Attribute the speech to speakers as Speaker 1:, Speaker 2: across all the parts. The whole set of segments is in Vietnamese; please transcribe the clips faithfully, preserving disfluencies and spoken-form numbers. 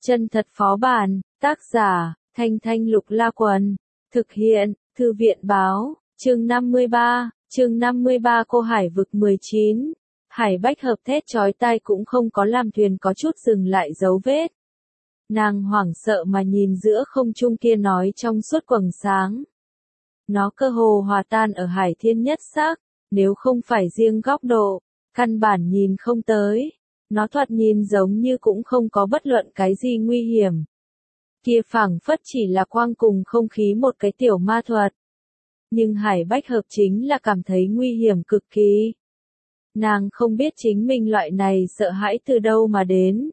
Speaker 1: Chân thật phó bản, tác giả, Thanh Thanh Lục La Quần, thực hiện, Thư viện báo, chương năm mươi ba, chương năm mươi ba Cô Hải vực mười chín. Hải Bách Hợp thét chói tai cũng không có làm thuyền có chút dừng lại dấu vết. Nàng hoảng sợ mà nhìn giữa không trung kia nói trong suốt quầng sáng. Nó cơ hồ hòa tan ở hải thiên nhất sắc, nếu không phải riêng góc độ, căn bản nhìn không tới. Nó thoạt nhìn giống như cũng không có bất luận cái gì nguy hiểm. Kia phảng phất chỉ là quang cùng không khí một cái tiểu ma thuật. Nhưng Hải Bách Hợp chính là cảm thấy nguy hiểm cực kỳ. Nàng không biết chính mình loại này sợ hãi từ đâu mà đến.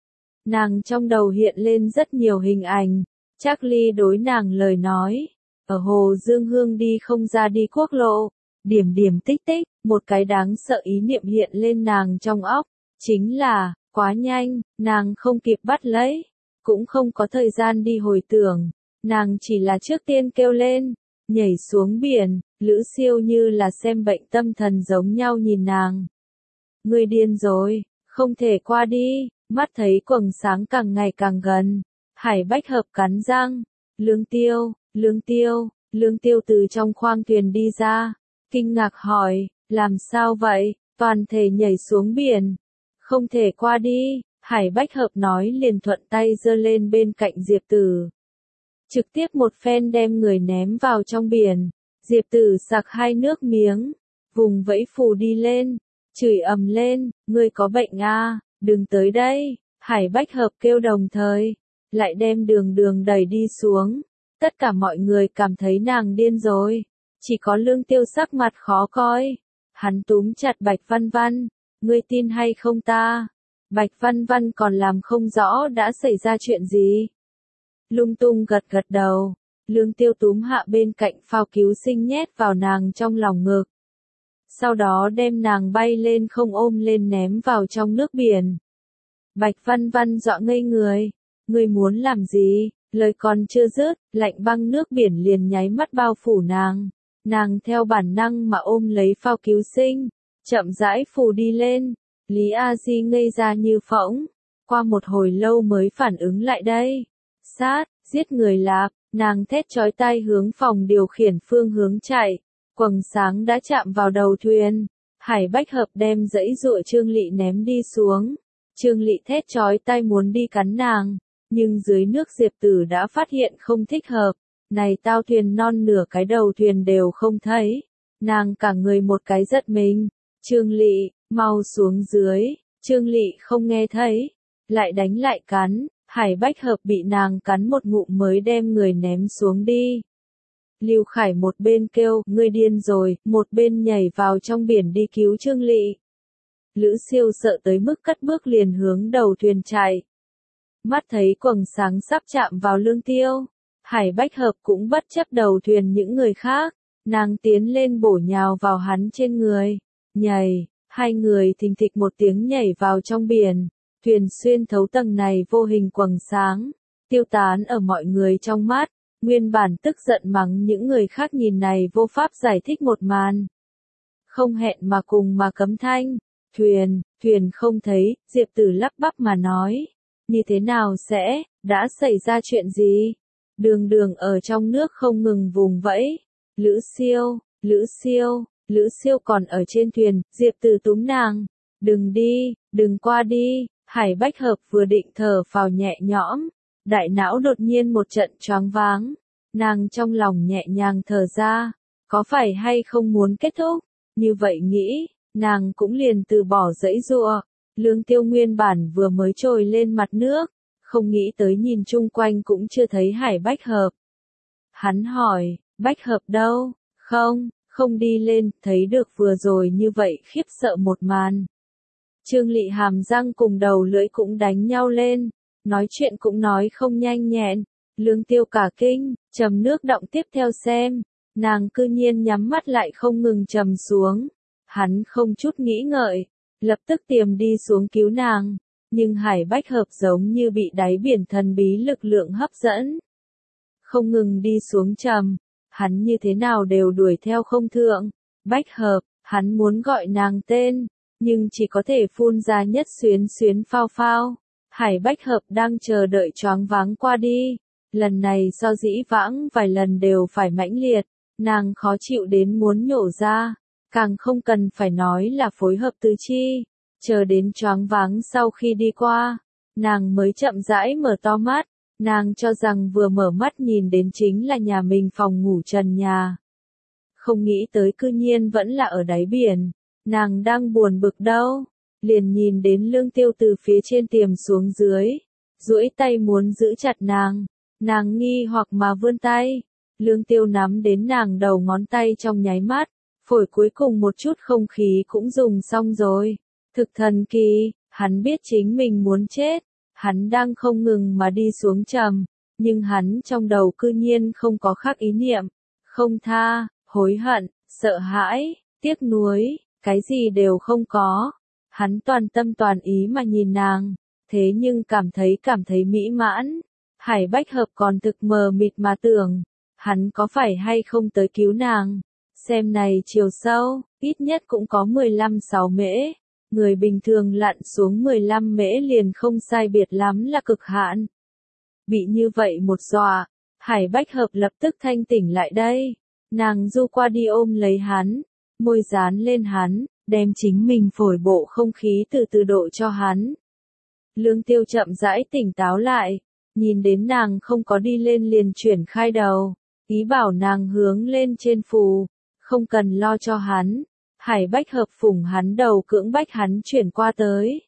Speaker 1: Nàng trong đầu hiện lên rất nhiều hình ảnh, Charlie đối nàng lời nói. Ở Hồ Dương Hương đi không ra đi quốc lộ, điểm điểm tích tích, một cái đáng sợ ý niệm hiện lên nàng trong óc. Chính là, quá nhanh, nàng không kịp bắt lấy, cũng không có thời gian đi hồi tưởng, nàng chỉ là trước tiên kêu lên, nhảy xuống biển, Lữ Siêu như là xem bệnh tâm thần giống nhau nhìn nàng. Ngươi điên rồi, không thể qua đi, mắt thấy quầng sáng càng ngày càng gần, Hải Bách Hợp cắn răng, Lương Tiêu, Lương Tiêu, Lương Tiêu từ trong khoang thuyền đi ra, kinh ngạc hỏi, làm sao vậy, toàn thể nhảy xuống biển. Không thể qua đi, Hải Bách Hợp nói liền thuận tay giơ lên bên cạnh Diệp Tử. Trực tiếp một phen đem người ném vào trong biển, Diệp Tử sặc hai nước miếng, vùng vẫy phù đi lên, chửi ầm lên, ngươi có bệnh à, đừng tới đây, Hải Bách Hợp kêu đồng thời, lại đem đường đường đẩy đi xuống. Tất cả mọi người cảm thấy nàng điên rồi, chỉ có Lương Tiêu sắc mặt khó coi, hắn túm chặt Bạch Văn Văn. Ngươi tin hay không ta? Bạch Văn Văn còn làm không rõ đã xảy ra chuyện gì. Lung tung gật gật đầu, Lương Tiêu túm hạ bên cạnh phao cứu sinh nhét vào nàng trong lòng ngực. Sau đó đem nàng bay lên không ôm lên ném vào trong nước biển. Bạch Văn Văn dọa ngây người, ngươi muốn làm gì? Lời còn chưa dứt, lạnh băng nước biển liền nháy mắt bao phủ nàng. Nàng theo bản năng mà ôm lấy phao cứu sinh. Chậm rãi phù đi lên, Lý A Di ngây ra như phỗng, qua một hồi lâu mới phản ứng lại đây. Sát, giết người lạp, nàng thét chói tai hướng phòng điều khiển phương hướng chạy, quầng sáng đã chạm vào đầu thuyền. Hải Bách Hợp đem dãy dụa Trương Lị ném đi xuống. Trương Lị thét chói tai muốn đi cắn nàng, nhưng dưới nước Diệp Tử đã phát hiện không thích hợp. Này tao thuyền non nửa cái đầu thuyền đều không thấy, nàng cả người một cái giật mình. Trương Lị, mau xuống dưới, Trương Lị không nghe thấy, lại đánh lại cắn, Hải Bách Hợp bị nàng cắn một ngụm mới đem người ném xuống đi. Lưu Khải một bên kêu, ngươi điên rồi, một bên nhảy vào trong biển đi cứu Trương Lị. Lữ Siêu sợ tới mức cất bước liền hướng đầu thuyền chạy. Mắt thấy quầng sáng sắp chạm vào Lương Tiêu, Hải Bách Hợp cũng bất chấp đầu thuyền những người khác, nàng tiến lên bổ nhào vào hắn trên người. Nhảy, hai người thình thịch một tiếng nhảy vào trong biển, thuyền xuyên thấu tầng này vô hình quầng sáng, tiêu tán ở mọi người trong mắt, nguyên bản tức giận mắng những người khác nhìn này vô pháp giải thích một màn. Không hẹn mà cùng mà cấm thanh, thuyền, thuyền không thấy, Diệp Tử lắp bắp mà nói, như thế nào sẽ, đã xảy ra chuyện gì? Đường đường ở trong nước không ngừng vùng vẫy, Lữ Siêu, Lữ Siêu. Lữ Siêu còn ở trên thuyền, Diệp Tử túm nàng. Đừng đi, đừng qua đi, Hải Bách Hợp vừa định thở phào nhẹ nhõm. Đại não đột nhiên một trận choáng váng. Nàng trong lòng nhẹ nhàng thở ra. Có phải hay không muốn kết thúc? Như vậy nghĩ, nàng cũng liền từ bỏ dãy giụa. Lương Tiêu nguyên bản vừa mới trồi lên mặt nước. Không nghĩ tới nhìn chung quanh cũng chưa thấy Hải Bách Hợp. Hắn hỏi, Bách Hợp đâu? Không. Không đi lên, thấy được vừa rồi như vậy khiếp sợ một màn. Trương Lị hàm răng cùng đầu lưỡi cũng đánh nhau lên, nói chuyện cũng nói không nhanh nhẹn. Lương Tiêu cả kinh, trầm nước động tiếp theo xem, nàng cư nhiên nhắm mắt lại không ngừng trầm xuống. Hắn không chút nghĩ ngợi, lập tức tiềm đi xuống cứu nàng, nhưng Hải Bách Hợp giống như bị đáy biển thần bí lực lượng hấp dẫn. Không ngừng đi xuống trầm. Hắn như thế nào đều đuổi theo không thượng. Bách Hợp, hắn muốn gọi nàng tên, nhưng chỉ có thể phun ra nhất xuyến xuyến phao phao. Hải Bách Hợp đang chờ đợi choáng váng qua đi. Lần này so dĩ vãng vài lần đều phải mãnh liệt, nàng khó chịu đến muốn nhổ ra, càng không cần phải nói là phối hợp tứ chi. Chờ đến choáng váng sau khi đi qua, nàng mới chậm rãi mở to mắt, nàng cho rằng vừa mở mắt nhìn đến chính là nhà mình phòng ngủ trần nhà. Không nghĩ tới cư nhiên vẫn là ở đáy biển, nàng đang buồn bực đâu, liền nhìn đến Lương Tiêu từ phía trên tiềm xuống dưới, duỗi tay muốn giữ chặt nàng, nàng nghi hoặc mà vươn tay, Lương Tiêu nắm đến nàng đầu ngón tay trong nháy mắt, phổi cuối cùng một chút không khí cũng dùng xong rồi, thực thần kỳ, hắn biết chính mình muốn chết, hắn đang không ngừng mà đi xuống trầm, nhưng hắn trong đầu cư nhiên không có khác ý niệm, không tha, hối hận, sợ hãi, tiếc nuối, cái gì đều không có. Hắn toàn tâm toàn ý mà nhìn nàng, thế nhưng cảm thấy cảm thấy mỹ mãn. Hải Bách Hợp còn thực mờ mịt mà tưởng, hắn có phải hay không tới cứu nàng. Xem này chiều sâu, ít nhất cũng có mười lăm sáu mễ. Người bình thường lặn xuống mười lăm mễ liền không sai biệt lắm là cực hạn. Bị như vậy một dọa, Hải Bách Hợp lập tức thanh tỉnh lại đây. Nàng du qua đi ôm lấy hắn, môi dán lên hắn, đem chính mình phổi bộ không khí từ từ độ cho hắn. Lương Tiêu chậm rãi tỉnh táo lại, nhìn đến nàng không có đi lên liền chuyển khai đầu, ý bảo nàng hướng lên trên phù, không cần lo cho hắn. Hải Bách Hợp phủng hắn đầu cưỡng bách hắn chuyển qua tới.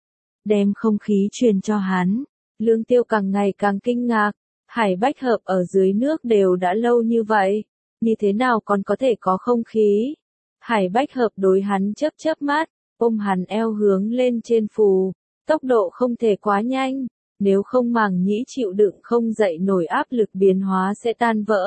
Speaker 1: Đem không khí truyền cho hắn, Lương Tiêu càng ngày càng kinh ngạc, Hải Bách Hợp ở dưới nước đều đã lâu như vậy, như thế nào còn có thể có không khí. Hải Bách Hợp đối hắn chớp chớp mắt, ôm hắn eo hướng lên trên phù, tốc độ không thể quá nhanh, nếu không màng nhĩ chịu đựng không dậy nổi áp lực biến hóa sẽ tan vỡ.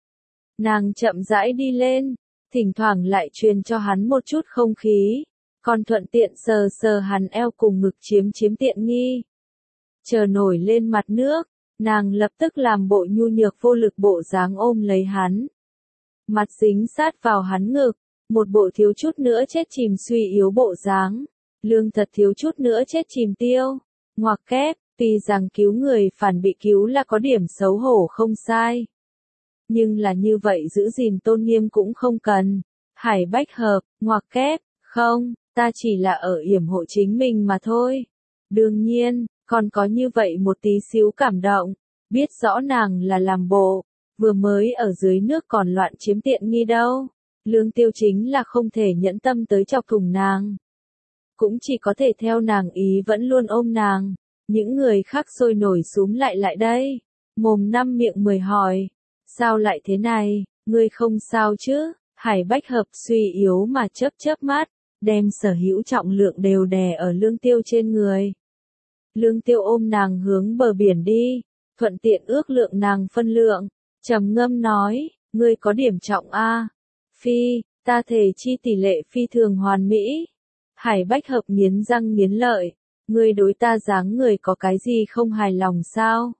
Speaker 1: Nàng chậm rãi đi lên, thỉnh thoảng lại truyền cho hắn một chút không khí, còn thuận tiện sờ sờ hắn eo cùng ngực chiếm chiếm tiện nghi. Chờ nổi lên mặt nước, nàng lập tức làm bộ nhu nhược vô lực bộ dáng ôm lấy hắn. Mặt dính sát vào hắn ngực, một bộ thiếu chút nữa chết chìm suy yếu bộ dáng, Lương thật thiếu chút nữa chết chìm tiêu. Ngoặc kép, tuy rằng cứu người phản bị cứu là có điểm xấu hổ không sai. Nhưng là như vậy giữ gìn tôn nghiêm cũng không cần. Hải Bách Hợp, ngoặc kép, không, ta chỉ là ở yểm hộ chính mình mà thôi. Đương nhiên, còn có như vậy một tí xíu cảm động, biết rõ nàng là làm bộ, vừa mới ở dưới nước còn loạn chiếm tiện nghi đâu. Lương Tiêu chính là không thể nhẫn tâm tới chọc thủng nàng. Cũng chỉ có thể theo nàng ý vẫn luôn ôm nàng. Những người khác sôi nổi súm lại lại đây. Mồm năm miệng mười hỏi. Sao lại thế này, ngươi không sao chứ? Hải Bách Hợp suy yếu mà chớp chớp mắt, đem sở hữu trọng lượng đều đè ở Lương Tiêu trên người. Lương Tiêu ôm nàng hướng bờ biển đi, thuận tiện ước lượng nàng phân lượng, trầm ngâm nói, ngươi có điểm trọng a. Phi, ta thể chi tỷ lệ phi thường hoàn mỹ. Hải Bách Hợp nghiến răng nghiến lợi, ngươi đối ta dáng người có cái gì không hài lòng sao?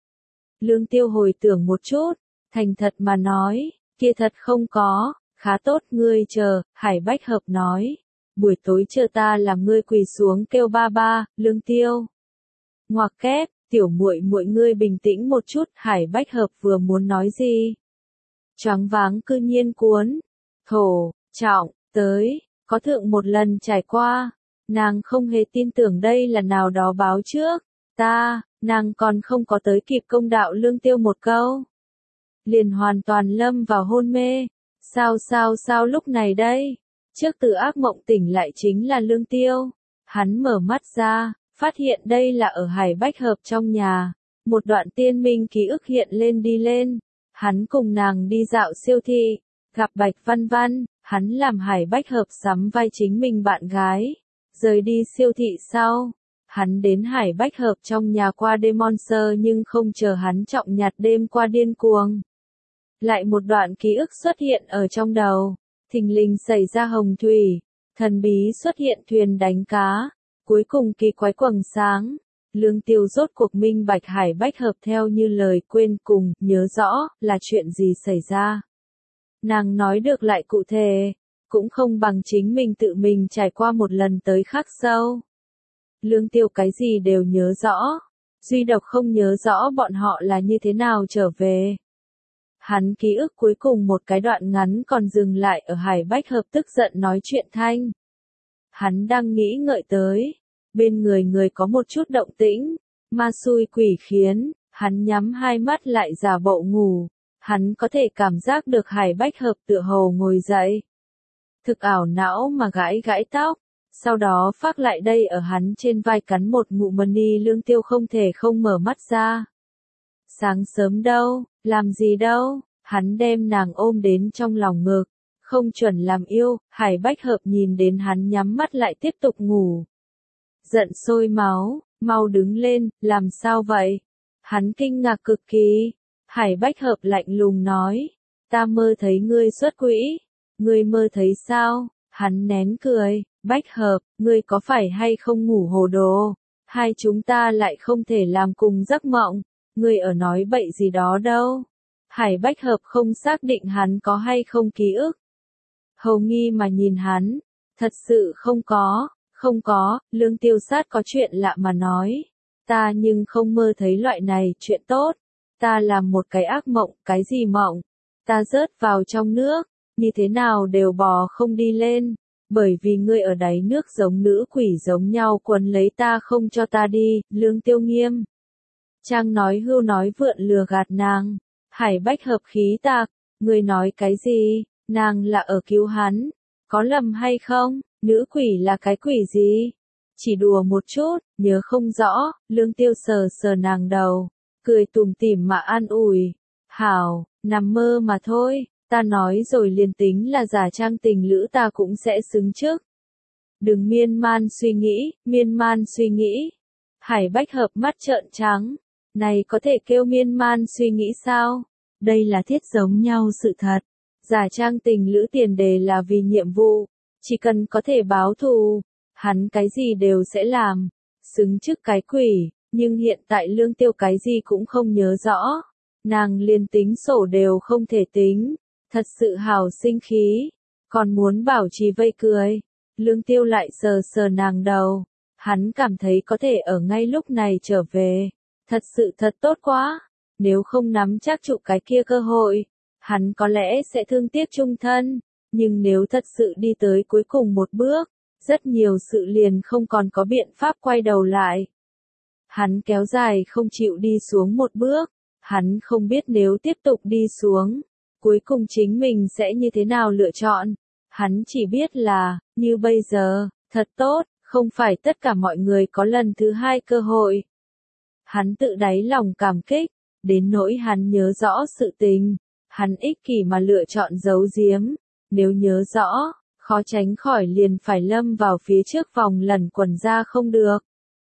Speaker 1: Lương Tiêu hồi tưởng một chút, thành thật mà nói, kia thật không có, khá tốt ngươi chờ, Hải Bách Hợp nói, buổi tối chờ ta làm ngươi quỳ xuống kêu ba ba, Lương Tiêu. Ngoặc kép, tiểu muội muội ngươi bình tĩnh một chút, Hải Bách Hợp vừa muốn nói gì? Choáng váng cư nhiên cuốn, thổ, trọng, tới, có thượng một lần trải qua, nàng không hề tin tưởng đây là nào đó báo trước, ta, nàng còn không có tới kịp công đạo Lương Tiêu một câu. Liền hoàn toàn lâm vào hôn mê, sao sao sao lúc này đây, trước từ ác mộng tỉnh lại chính là Lương Tiêu, hắn mở mắt ra, phát hiện đây là ở Hải Bách Hợp trong nhà, một đoạn tiên minh ký ức hiện lên đi lên, hắn cùng nàng đi dạo siêu thị, gặp Bạch Văn Văn, hắn làm Hải Bách Hợp sắm vai chính mình bạn gái, rời đi siêu thị sau, hắn đến Hải Bách Hợp trong nhà qua đêm Monster nhưng không chờ hắn trọng nhặt đêm qua điên cuồng. Lại một đoạn ký ức xuất hiện ở trong đầu, thình lình xảy ra hồng thủy, thần bí xuất hiện thuyền đánh cá, cuối cùng kỳ quái quầng sáng, Lương Tiêu rốt cuộc minh bạch Hải Bách Hợp theo như lời quên cùng, nhớ rõ, là chuyện gì xảy ra. Nàng nói được lại cụ thể, cũng không bằng chính mình tự mình trải qua một lần tới khắc sâu. Lương Tiêu cái gì đều nhớ rõ, duy độc không nhớ rõ bọn họ là như thế nào trở về. Hắn ký ức cuối cùng một cái đoạn ngắn còn dừng lại ở Hải Bách Hợp tức giận nói chuyện thanh. Hắn đang nghĩ ngợi tới, bên người người có một chút động tĩnh, ma xui quỷ khiến, hắn nhắm hai mắt lại giả bộ ngủ, hắn có thể cảm giác được Hải Bách Hợp tựa hồ ngồi dậy. Thực ảo não mà gãi gãi tóc, sau đó phác lại đây ở hắn trên vai cắn một ngụm money. Lương Tiêu không thể không mở mắt ra. Sáng sớm đâu, làm gì đâu, hắn đem nàng ôm đến trong lòng ngực, không chuẩn làm yêu. Hải Bách Hợp nhìn đến hắn nhắm mắt lại tiếp tục ngủ. Giận sôi máu, mau đứng lên, làm sao vậy? Hắn kinh ngạc cực kỳ. Hải Bách Hợp lạnh lùng nói, ta mơ thấy ngươi xuất quỹ. Ngươi mơ thấy sao? Hắn nén cười, Bách Hợp, ngươi có phải hay không ngủ hồ đồ? Hai chúng ta lại không thể làm cùng giấc mộng. Ngươi ở nói bậy gì đó đâu. Hải Bách Hợp không xác định hắn có hay không ký ức. Hầu nghi mà nhìn hắn, thật sự không có, không có. Lương Tiêu sát có chuyện lạ mà nói, ta nhưng không mơ thấy loại này chuyện tốt. Ta làm một cái ác mộng. Cái gì mộng? Ta rớt vào trong nước, như thế nào đều bò không đi lên, bởi vì ngươi ở đáy nước giống nữ quỷ giống nhau quấn lấy ta không cho ta đi. Lương Tiêu nghiêm trang nói hưu nói vượn lừa gạt nàng. Hải Bách Hợp khí tạc, ngươi nói cái gì? Nàng là ở cứu hắn, có lầm hay không? Nữ quỷ là cái quỷ gì? Chỉ đùa một chút, nhớ không rõ. Lương Tiêu sờ sờ nàng đầu, cười tủm tỉm mà an ủi, hảo, nằm mơ mà thôi. Ta nói rồi, liền tính là giả trang tình lữ ta cũng sẽ xứng trước. Đừng miên man suy nghĩ, miên man suy nghĩ. Hải Bách Hợp mắt trợn trắng, này có thể kêu miên man suy nghĩ sao? Đây là thiết giống nhau sự thật. Giả trang tình lữ tiền đề là vì nhiệm vụ, chỉ cần có thể báo thù, hắn cái gì đều sẽ làm. Xứng trước cái quỷ, nhưng hiện tại Lương Tiêu cái gì cũng không nhớ rõ. Nàng liền tính sổ đều không thể tính. Thật sự hào sinh khí, còn muốn bảo trì vây cười. Lương Tiêu lại sờ sờ nàng đầu, hắn cảm thấy có thể ở ngay lúc này trở về, thật sự thật tốt quá. Nếu không nắm chắc trụ cái kia cơ hội, hắn có lẽ sẽ thương tiếc chung thân, nhưng nếu thật sự đi tới cuối cùng một bước, rất nhiều sự liền không còn có biện pháp quay đầu lại. Hắn kéo dài không chịu đi xuống một bước, hắn không biết nếu tiếp tục đi xuống, cuối cùng chính mình sẽ như thế nào lựa chọn. Hắn chỉ biết là, như bây giờ, thật tốt, không phải tất cả mọi người có lần thứ hai cơ hội. Hắn tự đáy lòng cảm kích, đến nỗi hắn nhớ rõ sự tình, hắn ích kỷ mà lựa chọn giấu giếm. Nếu nhớ rõ, khó tránh khỏi liền phải lâm vào phía trước vòng lẩn quẩn ra không được.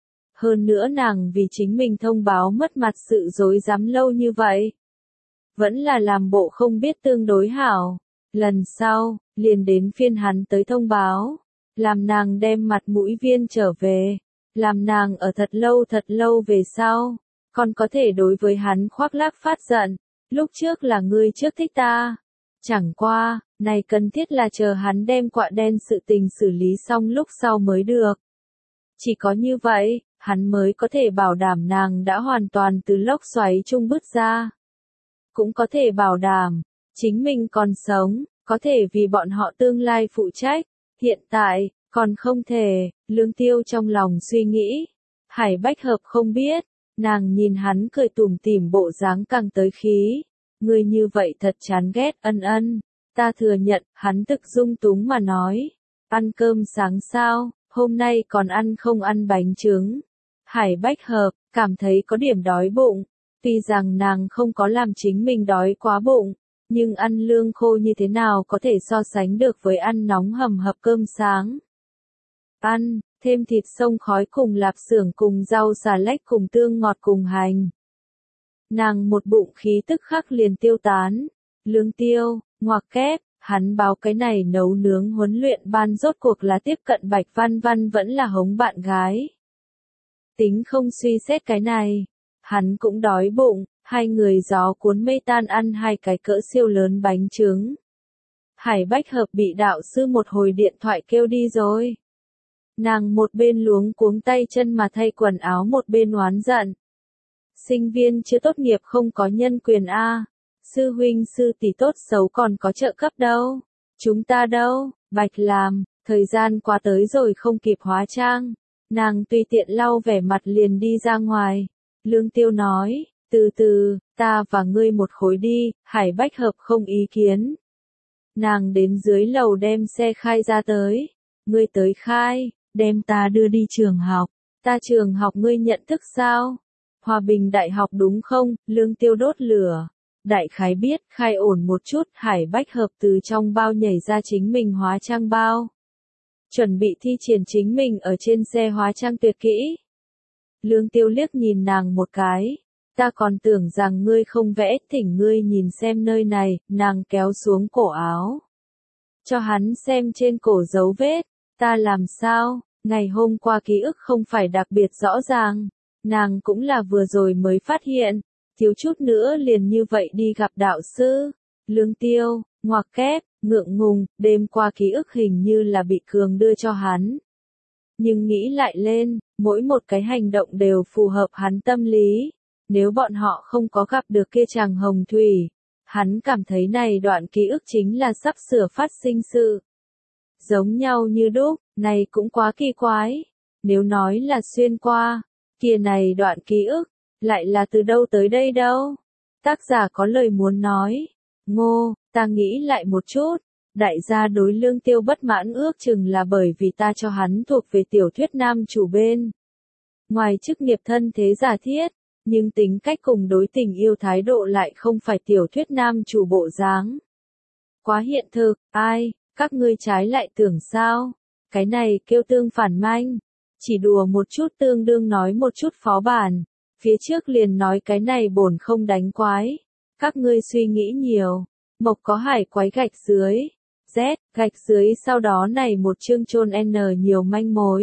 Speaker 1: Hơn nữa nàng vì chính mình thông báo mất mặt sự dối dám lâu như vậy, vẫn là làm bộ không biết tương đối hảo. Lần sau, liền đến phiên hắn tới thông báo, làm nàng đem mặt mũi viên trở về, làm nàng ở thật lâu thật lâu về sau, còn có thể đối với hắn khoác lác phát giận, lúc trước là ngươi trước thích ta. Chẳng qua, này cần thiết là chờ hắn đem quạ đen sự tình xử lý xong lúc sau mới được. Chỉ có như vậy, hắn mới có thể bảo đảm nàng đã hoàn toàn từ lốc xoáy chung bước ra. Cũng có thể bảo đảm, chính mình còn sống, có thể vì bọn họ tương lai phụ trách. Hiện tại, còn không thể. Lương Tiêu trong lòng suy nghĩ. Hải Bách Hợp không biết, nàng nhìn hắn cười tủm tỉm bộ dáng càng tới khí. Ngươi như vậy thật chán ghét. Ân ân, ta thừa nhận. Hắn thực dung túng mà nói, ăn cơm sáng sao, hôm nay còn ăn không ăn bánh trứng. Hải Bách Hợp cảm thấy có điểm đói bụng. Tuy rằng nàng không có làm chính mình đói quá bụng, nhưng ăn lương khô như thế nào có thể so sánh được với ăn nóng hầm hập cơm sáng. Ăn, thêm thịt sông khói cùng lạp xưởng cùng rau xà lách cùng tương ngọt cùng hành. Nàng một bụng khí tức khắc liền tiêu tán. Lương Tiêu, ngoặc kép, hắn báo cái này nấu nướng huấn luyện ban rốt cuộc là tiếp cận Bạch Văn Văn vẫn là hống bạn gái. Tính không suy xét cái này, hắn cũng đói bụng. Hai người gió cuốn mây tan ăn hai cái cỡ siêu lớn bánh trứng. Hải Bách Hợp bị đạo sư một hồi điện thoại kêu đi rồi. Nàng một bên luống cuống tay chân mà thay quần áo một bên oán giận. Sinh viên chưa tốt nghiệp không có nhân quyền a, sư huynh sư tỷ tốt xấu còn có trợ cấp đâu. Chúng ta đâu, bạch làm, thời gian qua tới rồi không kịp hóa trang. Nàng tùy tiện lau vẻ mặt liền đi ra ngoài. Lương Tiêu nói, từ từ, ta và ngươi một khối đi, Hải Bách Hợp không ý kiến. Nàng đến dưới lầu đem xe khai ra tới. Ngươi tới khai, đem ta đưa đi trường học. Ta trường học ngươi nhận thức sao? Hòa Bình Đại học đúng không? Lương Tiêu đốt lửa. Đại khái biết, khai ổn một chút, Hải Bách Hợp từ trong bao nhảy ra chính mình hóa trang bao. Chuẩn bị thi triển chính mình ở trên xe hóa trang tuyệt kỹ. Lương Tiêu liếc nhìn nàng một cái. Ta còn tưởng rằng ngươi không vẽ, thỉnh ngươi nhìn xem nơi này, nàng kéo xuống cổ áo. Cho hắn xem trên cổ dấu vết, ta làm sao, ngày hôm qua ký ức không phải đặc biệt rõ ràng, nàng cũng là vừa rồi mới phát hiện, thiếu chút nữa liền như vậy đi gặp đạo sư. Lương Tiêu, ngoặc kép, ngượng ngùng, đêm qua ký ức hình như là bị Cường đưa cho hắn. Nhưng nghĩ lại lên, mỗi một cái hành động đều phù hợp hắn tâm lý. Nếu bọn họ không có gặp được kia chàng hồng thủy, hắn cảm thấy này đoạn ký ức chính là sắp sửa phát sinh sự. Giống nhau như đúc, này cũng quá kỳ quái. Nếu nói là xuyên qua, kia này đoạn ký ức, lại là từ đâu tới đây đâu? Tác giả có lời muốn nói. Ngô, ta nghĩ lại một chút. Đại gia đối Lương Tiêu bất mãn ước chừng là bởi vì ta cho hắn thuộc về tiểu thuyết nam chủ bên. Ngoài chức nghiệp thân thế giả thiết, nhưng tính cách cùng đối tình yêu thái độ lại không phải tiểu thuyết nam chủ bộ dáng. Quá hiện thực, ai, các ngươi trái lại tưởng sao? Cái này kêu tương phản manh. Chỉ đùa một chút tương đương nói một chút phó bản. Phía trước liền nói cái này bổn không đánh quái. Các ngươi suy nghĩ nhiều. Mộc có hải quái gạch dưới. Z, gạch dưới sau đó này một chương chôn N nhiều manh mối.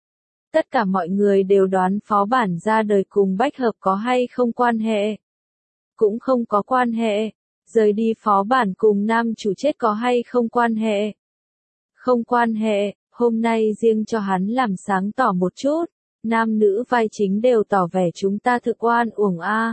Speaker 1: Tất cả mọi người đều đoán phó bản ra đời cùng Bách Hợp có hay không quan hệ. Cũng không có quan hệ. Rời đi phó bản cùng nam chủ chết có hay không quan hệ. Không quan hệ, hôm nay riêng cho hắn làm sáng tỏ một chút. Nam nữ vai chính đều tỏ vẻ chúng ta thực oan uổng a.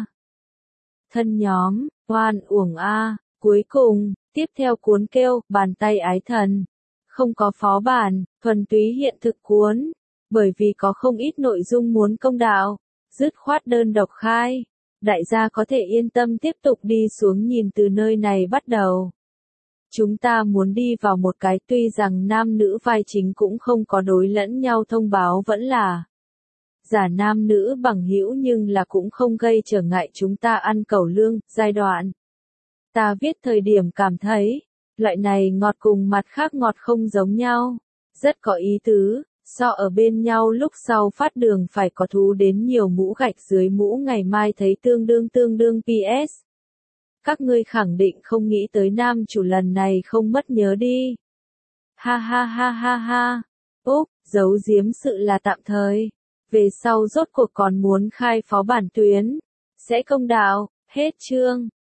Speaker 1: Thân nhóm, oan uổng a. Cuối cùng, tiếp theo cuốn kêu, bàn tay ái thần. Không có phó bản, thuần túy hiện thực cuốn. Bởi vì có không ít nội dung muốn công đạo, dứt khoát đơn độc khai. Đại gia có thể yên tâm tiếp tục đi xuống nhìn từ nơi này bắt đầu. Chúng ta muốn đi vào một cái tuy rằng nam nữ vai chính cũng không có đối lẫn nhau thông báo vẫn là giả nam nữ bằng hữu nhưng là cũng không gây trở ngại chúng ta ăn cẩu lương, giai đoạn. Ta viết thời điểm cảm thấy, loại này ngọt cùng mặt khác ngọt không giống nhau, rất có ý tứ. So ở bên nhau lúc sau phát đường phải có thú đến nhiều mũ gạch dưới mũ ngày mai thấy tương đương tương đương pê ét. Các ngươi khẳng định không nghĩ tới nam chủ lần này không mất nhớ đi. Ha ha ha ha ha. Úp, giấu giếm sự là tạm thời. Về sau rốt cuộc còn muốn khai phó bản tuyến. Sẽ công đạo, hết chương.